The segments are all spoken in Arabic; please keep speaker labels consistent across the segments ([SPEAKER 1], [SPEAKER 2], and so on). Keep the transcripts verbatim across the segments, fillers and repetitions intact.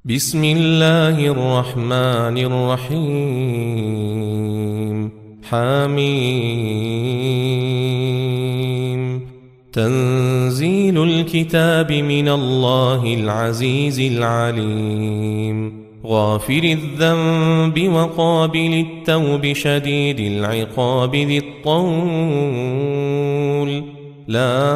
[SPEAKER 1] بسم الله الرحمن الرحيم. حميم. تنزيل الكتاب من الله العزيز العليم. غافر الذنب وقابل التوب شديد العقاب ذي الطول. لا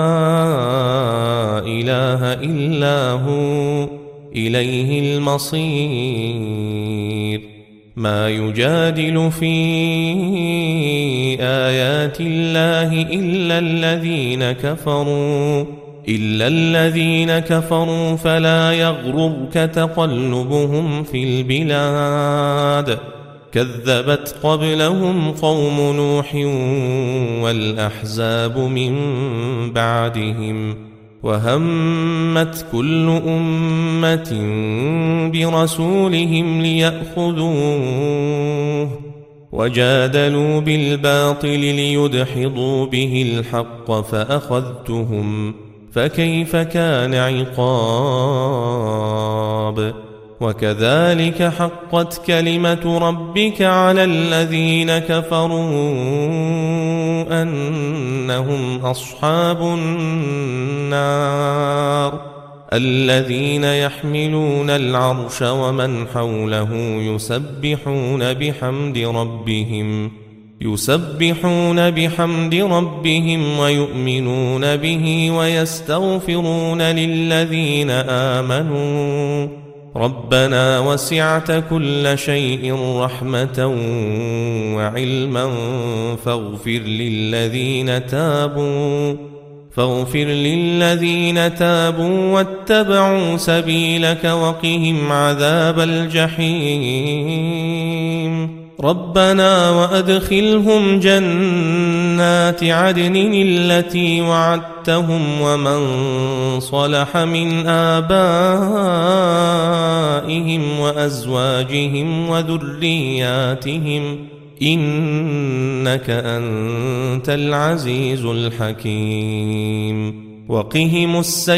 [SPEAKER 1] إله إلا هو إليه المصير. ما يجادل في آيات الله إلا الذين كفروا إلا الذين كفروا فلا يغررك تقلبهم في البلاد. كذبت قبلهم قوم نوح والأحزاب من بعدهم وهمت كل أمة برسولهم ليأخذوه وجادلوا بالباطل ليدحضوا به الحق فأخذتهم فكيف كان عقاب. وكذلك حقت كلمة ربك على الذين كفروا أنهم أصحاب النار. الذين يحملون العرش ومن حوله يسبحون بحمد ربهم يسبحون بحمد ربهم ويؤمنون به ويستغفرون للذين آمنوا ربنا وسعت كل شيء رحمة وعلما فاغفر للذين تابوا فاغفر للذين تابوا واتبعوا سبيلك وقهم عذاب الجحيم. ربنا وأدخلهم جنات عدن التي وعدتهم ومن صلح من آبائهم وأزواجهم وذرياتهم إنك أنت العزيز الحكيم. وقهم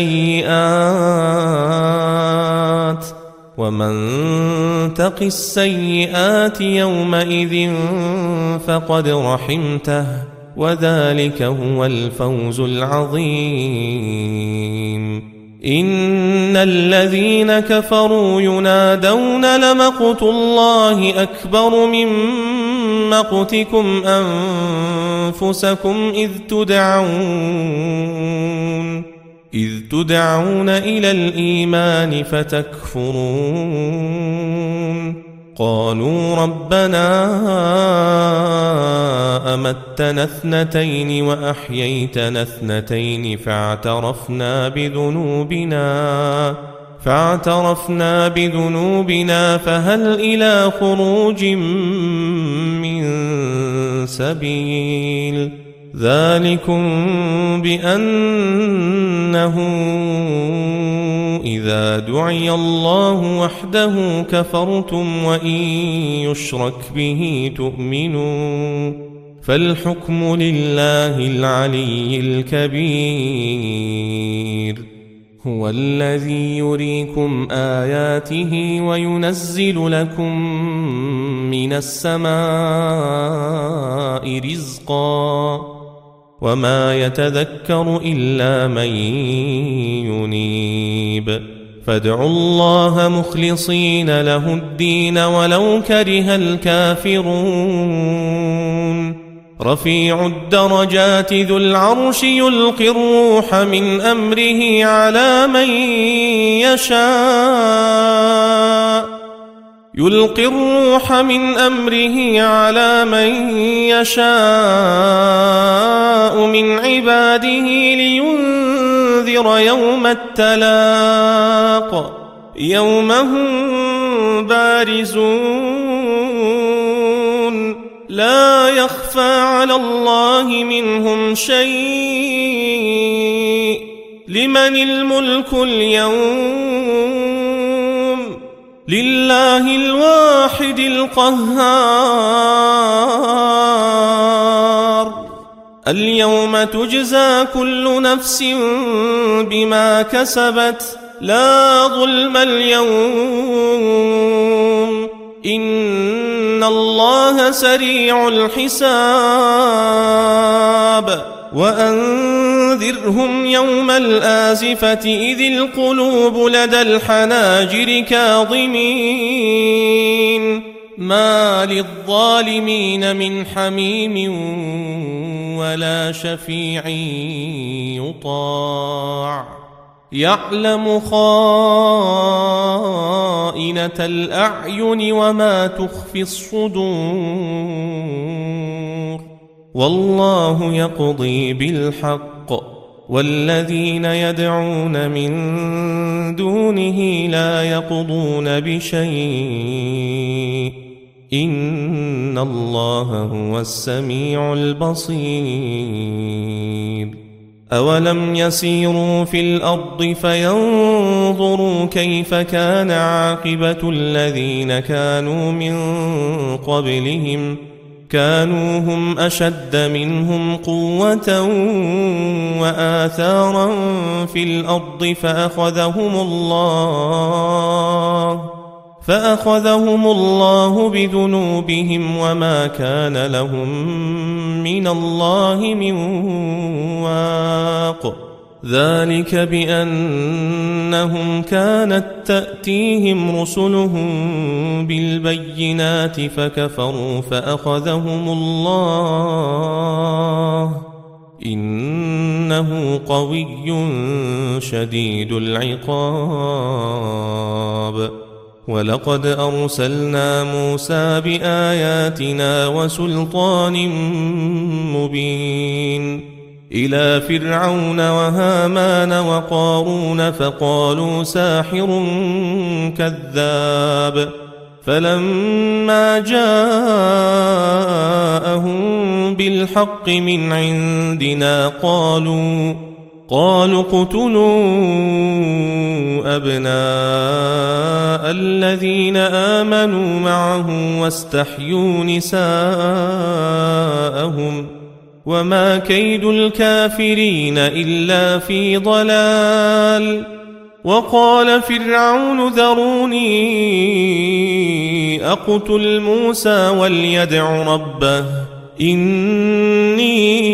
[SPEAKER 1] السيئات ومن تق السيئات يومئذ فقد رحمته وذلك هو الفوز العظيم. إن الذين كفروا ينادون لمقت الله أكبر من مقتكم أنفسكم إذ تدعون إذ تدعون إلى الإيمان فتكفرون. قالوا ربنا أمتنا اثنتين وأحييتنا اثنتين فاعترفنا بذنوبنا فاعترفنا بذنوبنا فهل إلى خروج من سبيل. ذلكم بأنه إذا دعي الله وحده كفرتم وإن يشرك به تؤمنوا فالحكم لله العلي الكبير. هو الذي يريكم آياته وينزل لكم من السماء رزقا وما يتذكر إلا من ينيب. فادعوا الله مخلصين له الدين ولو كره الكافرون. رفيع الدرجات ذو العرش يلقي الروح من أمره على من يشاء يلقي الروح من أمره على من يشاء من عباده لينذر يوم التلاق يوم هم بارزون لا يخفى على الله منهم شيء. لمن الملك اليوم لله الواحد القهار. اليوم تجزى كل نفس بما كسبت لا ظلم اليوم إن الله سريع الحساب وأنذرهم يوم الآزفة إذ القلوب لدى الحناجر كاظمين ما للظالمين من حميم ولا شفيع يطاع يعلم خائنة الأعين وما تخفي الصدور والله يقضي بالحق والذين يدعون من دونه لا يقضون بشيء إن الله هو السميع البصير أولم يسيروا في الأرض فينظروا كيف كان عاقبة الذين كانوا من قبلهم كانوا هم أشد منهم قوة وآثارا في الأرض فأخذهم الله فأخذهم الله بذنوبهم وما كان لهم من الله من واق ذلك بأنهم كانت تأتيهم رسلهم بالبينات فكفروا فأخذهم الله إنه قوي شديد العقاب ولقد أرسلنا موسى بآياتنا وسلطان مبين إلى فرعون وهامان وقارون فقالوا ساحر كذاب فلما جاءهم بالحق من عندنا قالوا قالوا اقتلوا أبناء الذين آمنوا معه واستحيوا نساءهم وما كيد الكافرين إلا في ضلال وقال فرعون ذروني أقتل موسى وليدع ربه إني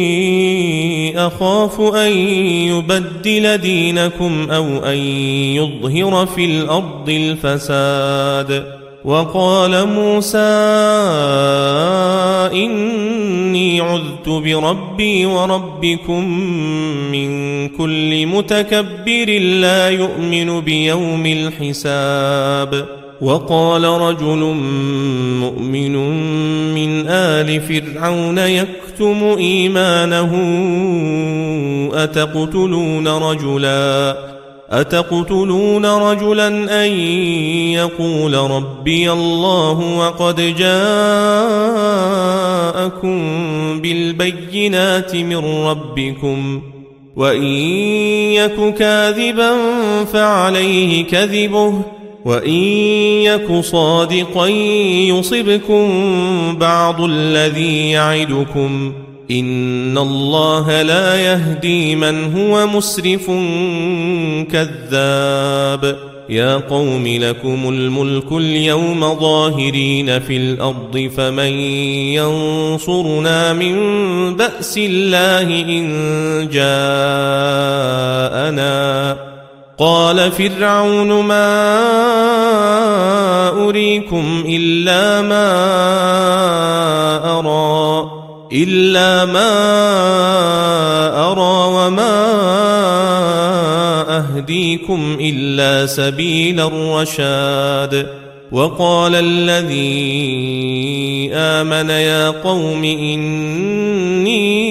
[SPEAKER 1] أخاف أن يبدل دينكم أو أن يظهر في الأرض الفساد وقال موسى إني عذت بربي وربكم من كل متكبر لا يؤمن بيوم الحساب وقال رجل مؤمن من آل فرعون يكتم إيمانه أتقتلون رجلا أتقتلون رجلا أن يقول ربي الله وقد جاءكم بالبينات من ربكم وإن يك كاذبا فعليه كذبه وإن يك صادقا يصبكم بعض الذي يعدكم إن الله لا يهدي من هو مسرف كذاب يا قوم لكم الملك اليوم ظاهرين في الأرض فمن ينصرنا من بأس الله إن جاءنا قال فرعون ما أريكم إلا ما أرى إلا ما أرى وما أهديكم إلا سبيل الرشاد وقال الذي آمن يا قوم إني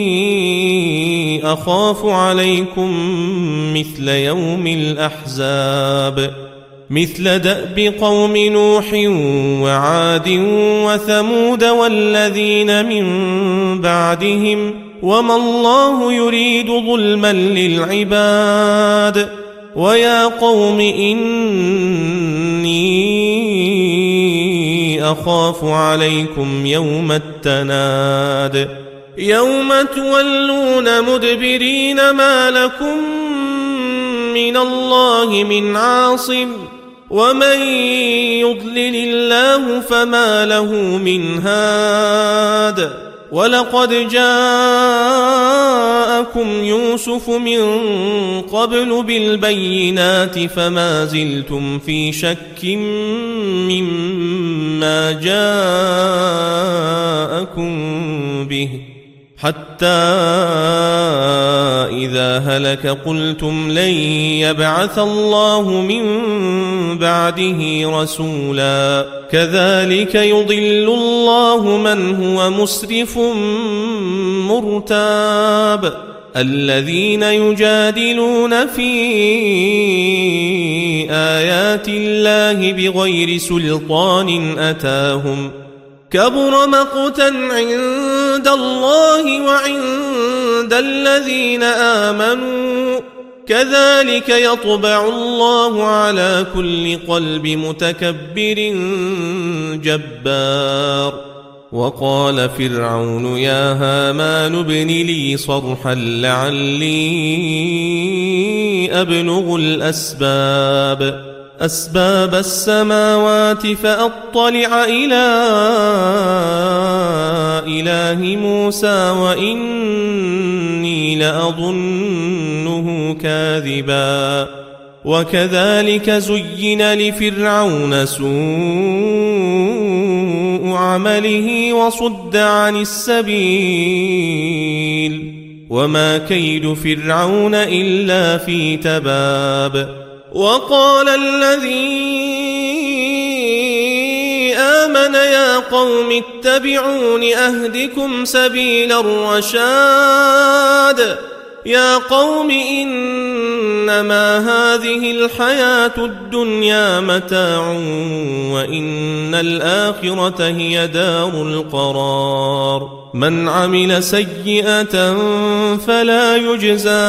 [SPEAKER 1] أخاف عليكم مثل يوم الأحزاب مثل دأب قوم نوح وعاد وثمود والذين من بعدهم وما الله يريد ظلما للعباد ويا قوم إني أخاف عليكم يوم التناد يوم تولون مدبرين ما لكم من الله من عاصم ومن يضلل الله فما له من هاد ولقد جاءكم يوسف من قبل بالبينات فما زلتم في شك مما جاءكم به حتى إذا هلك قلتم لن يبعث الله من بعده رسولا كذلك يضل الله من هو مسرف مرتاب الذين يجادلون في آيات الله بغير سلطان أتاهم كبر مقتا عند الله وعند الذين آمنوا كذلك يطبع الله على كل قلب متكبر جبار وقال فرعون يا هامان ابن لي صرحا لعلي أبلغ الأسباب أسباب السماوات فأطلع إلى إله موسى وإني لأظنه كاذبا وكذلك زين لفرعون سوء عمله وصد عن السبيل وما كيد فرعون إلا في تباب وقال الذي آمن يا قوم اتبعون أهدكم سبيل الرشاد يا قوم إنما هذه الحياة الدنيا متاع وإن الآخرة هي دار القرار من عمل سيئة فلا يجزى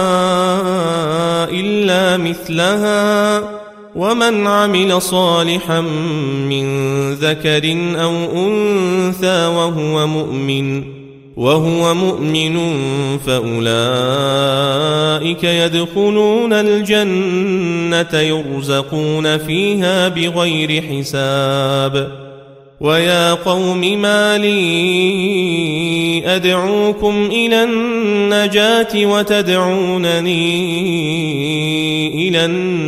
[SPEAKER 1] إلا مثلها ومن عمل صالحا من ذكر أو أنثى وهو مؤمن وهو مؤمن فأولئك يدخلون الجنة يرزقون فيها بغير حساب ويا قوم ما لي أدعوكم إلى النجاة وتدعونني إلى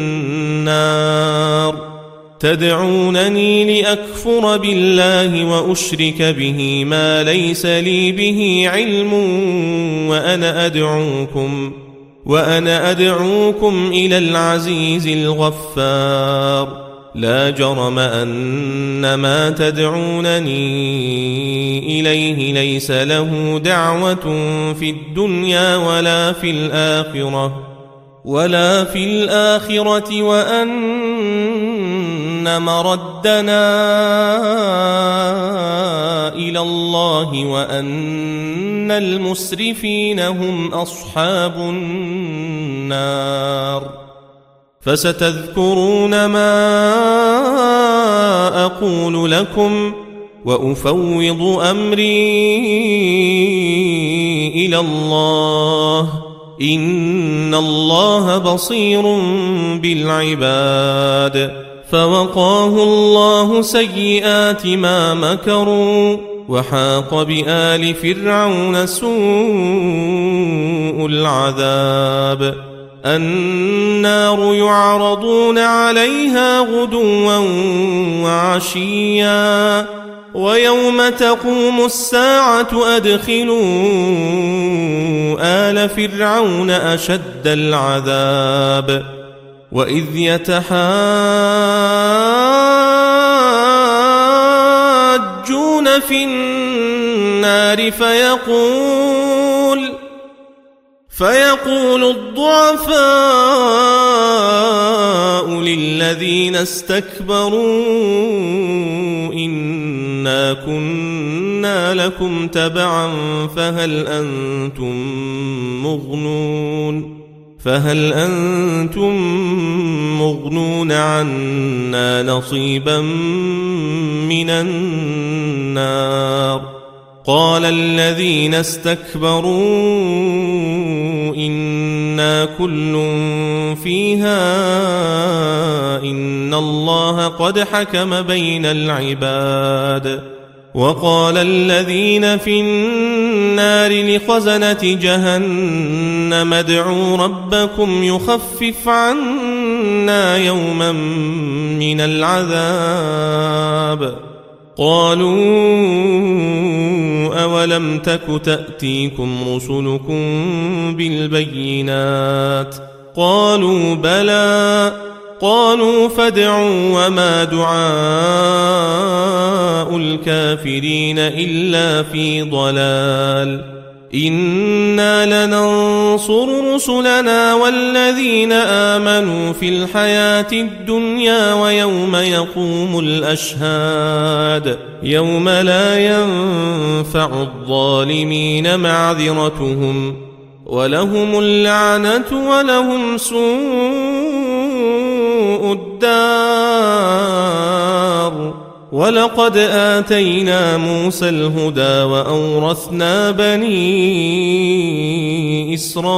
[SPEAKER 1] النار تدعونني لأكفر بالله وأشرك به ما ليس لي به علم وأنا أدعوكم وأنا أدعوكم إلى العزيز الغفار لا جرم أن ما تدعونني إليه ليس له دعوة في الدنيا ولا في الآخرة ولا في الآخرة وأن مردنا إلى الله وأن المسرفين هم أصحاب النار فستذكرون ما أقول لكم وأفوض أمري إلى الله إن الله بصير بالعباد فوقاه الله سيئات ما مكروا وحاق بآل فرعون سوء العذاب النار يعرضون عليها غدوا وعشيا ويوم تقوم الساعة أدخلوا آل فرعون أشد العذاب وإذ يتحاجون في النار فيقول فيقول الضعفاء للذين استكبروا إنا كنا لكم تبعا فهل أنتم مغنون فهل أنتم مغنون عنا نصيبا من النار قال الذين استكبروا إنا كل فيها إن الله قد حكم بين العباد وقال الذين في النار لخزنة جهنم ادعوا ربكم يخفف عنا يوما من العذاب قالوا أولم تك تأتيكم رسلكم بالبينات قالوا بلى قالوا فادعوا وما دعاء الكافرين إلا في ضلال إنا لننصر رسلنا والذين آمنوا في الحياة الدنيا ويوم يقوم الأشهاد يوم لا ينفع الظالمين معذرتهم ولهم اللعنة ولهم سوء الدار ولقد آتينا موسى الهدى وأورثنا بني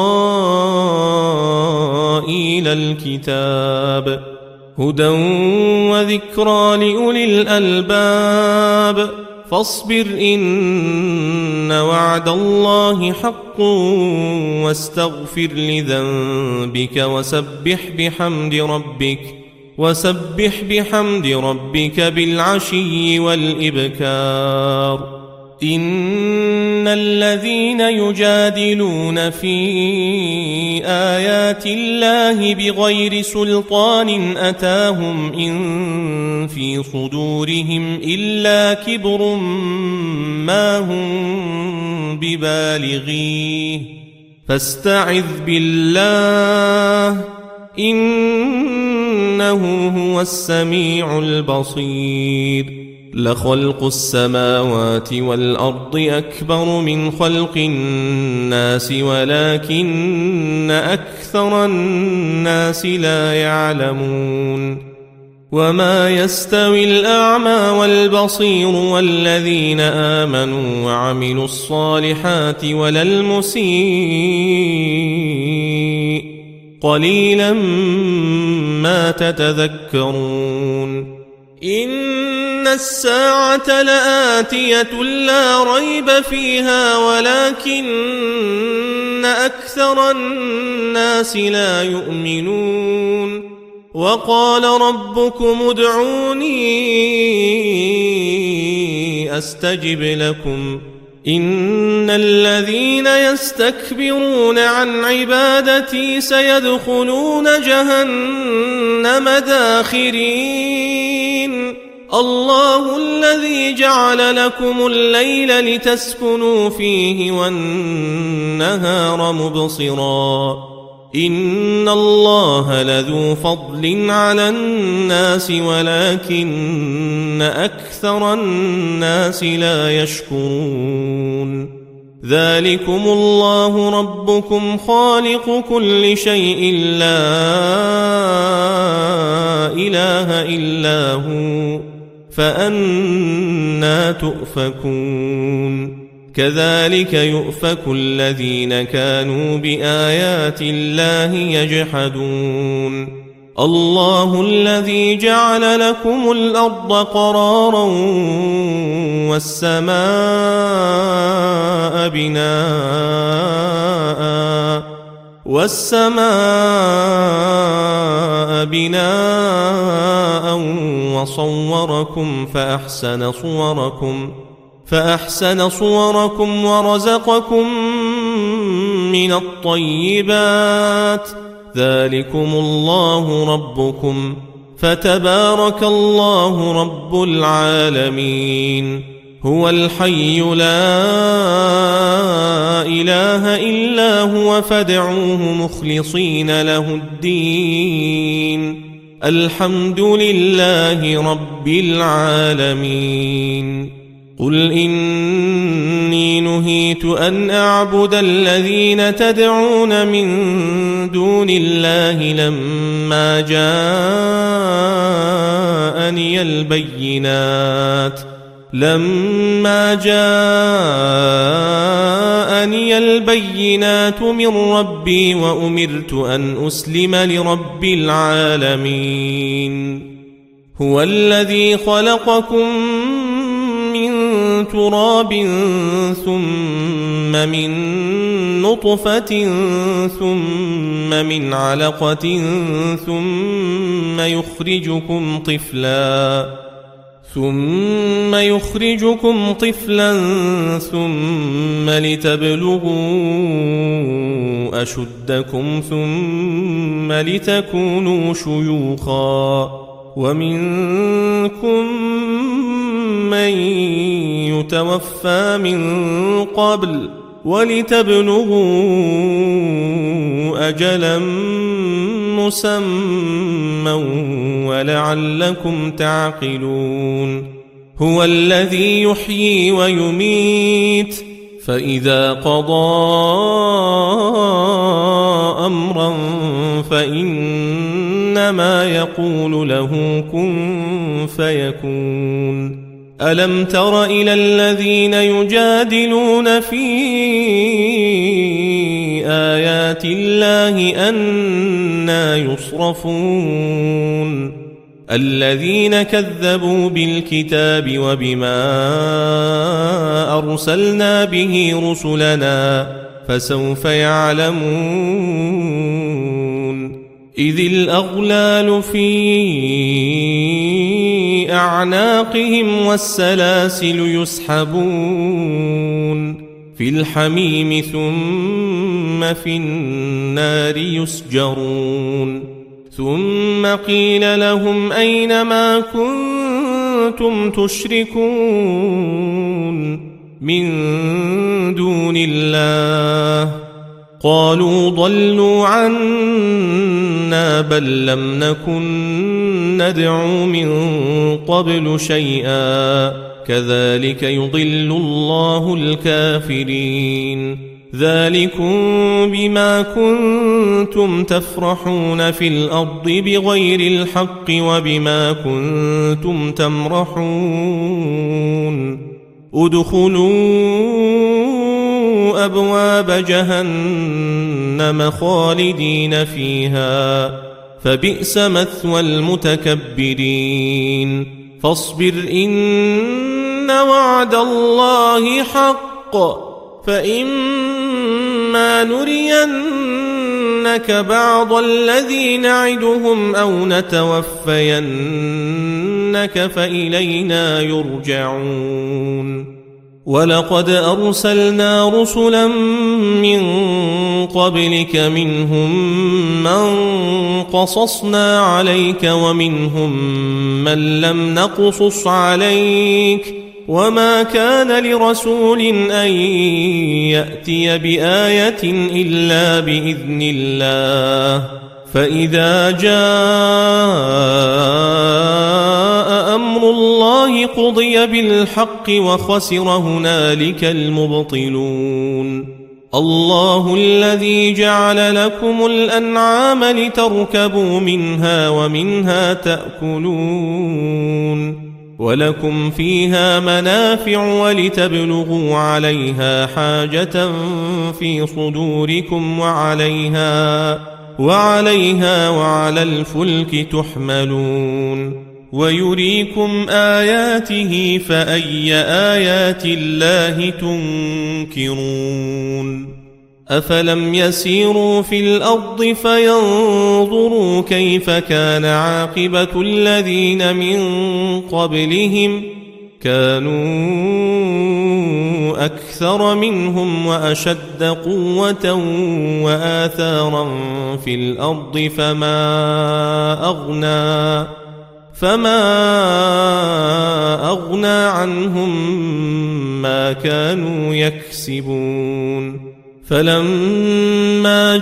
[SPEAKER 1] إسرائيل الكتاب هدى وذكرى لأولي الألباب فاصبر إن وعد الله حق واستغفر لذنبك وسبح بحمد ربك وسبح بحمد ربك بالعشي والإبكار إن الذين يجادلون في آيات الله بغير سلطان أتاهم إن في صدورهم إلا كبر ما هم ببالغيه فاستعذ بالله إنه هو السميع البصير لخلق السماوات والأرض أكبر من خلق الناس ولكن أكثر الناس لا يعلمون وما يستوي الأعمى والبصير والذين آمنوا وعملوا الصالحات ولا المسيء قليلا ما تتذكرون إن الساعة لآتية لا ريب فيها ولكن أكثر الناس لا يؤمنون وقال ربكم ادعوني أستجب لكم إن الذين يستكبرون عن عبادتي سيدخلون جهنم داخرين الله الذي جعل لكم الليل لتسكنوا فيه والنهار مبصرا إن الله لذو فضل على الناس ولكن أكثر الناس لا يشكرون ذلكم الله ربكم خالق كل شيء لا إله إلا هو فأنى تؤفكون كذلك يؤفك الذين كانوا بآيات الله يجحدون الله الذي جعل لكم الأرض قرارا والسماء بناء والسماء بناء وصوركم فأحسن صوركم فأحسن صوركم ورزقكم من الطيبات ذلكم الله ربكم فتبارك الله رب العالمين هو الحي لا إله إلا هو فادعوه مخلصين له الدين الحمد لله رب العالمين قل إني نهيت أن أعبد الذين تدعون من دون الله لما جاءني البينات لما جاءني البينات من ربي وأمرت أن أسلم لرب العالمين هو الذي خلقكم من تراب ثم من نطفة ثم من علقة ثم يخرجكم طفلا ثم يخرجكم طفلا ثم لتبلغوا أشدكم ثم لتكونوا شيوخا ومنكم من يتوفى من قبل ولتبلغوا أجلا مسمى ولعلكم تعقلون هو الذي يحيي ويميت فإذا قضى أمرا فإنما يقول له كن فيكون ألم تر إلى الذين يجادلون في آيات الله أنى يصرفون الذين كذبوا بالكتاب وبما أرسلنا به رسلنا فسوف يعلمون إذ الأغلال في أعناقهم والسلاسل يسحبون في الحميم ثم في النار يسجرون ثم قيل لهم أين ما كنتم تشركون من دون الله قالوا ضلوا عنا بل لم نكن ندعو من قبل شيئا كذلك يضل الله الكافرين ذلكم بما كنتم تفرحون في الأرض بغير الحق وبما كنتم تمرحون ادخلوا أبواب جهنم خالدين فيها فبئس مثوى المتكبرين فاصبر إن وعد الله حق فإما نرينك بعض الذي نعدهم أو نتوفينك فإلينا يرجعون ولقد أرسلنا رسلا من قبلك منهم من قصصنا عليك ومنهم من لم نقصص عليك وما كان لرسول أن يأتي بآية إلا بإذن الله فإذا جاء أمر الله قضي بالحق وخسر هنالك المبطلون الله الذي جعل لكم الأنعام لتركبوا منها ومنها تأكلون ولكم فيها منافع ولتبلغوا عليها حاجة في صدوركم وعليها وعليها وعلى الفلك تحملون ويريكم آياته فأي آيات الله تنكرون أفلم يسيروا في الأرض فينظروا كيف كان عاقبة الذين من قبلهم كانوا أكثر منهم وأشد قوة وآثارا في الأرض فما أغنى فما أغنى عنهم ما كانوا يكسبون فلما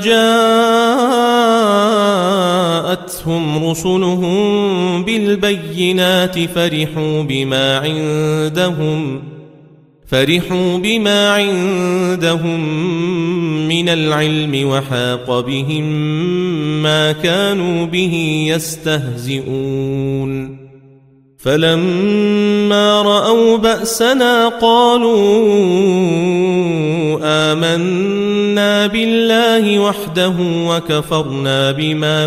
[SPEAKER 1] جاءتهم رسلهم بالبينات فرحوا بما عندهم فرحوا بما عندهم من العلم وحاق بهم ما كانوا به يستهزئون فلما رأوا بأسنا قالوا آمنا بالله وحده وكفرنا بما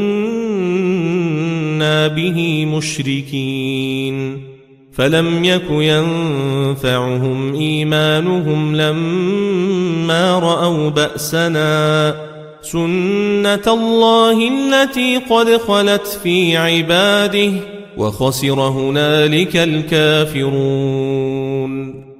[SPEAKER 1] كنا به مشركين فلم يك ينفعهم إيمانهم لما رأوا بأسنا سنة الله التي قد خلت في عباده وخسر هنالك الكافرون.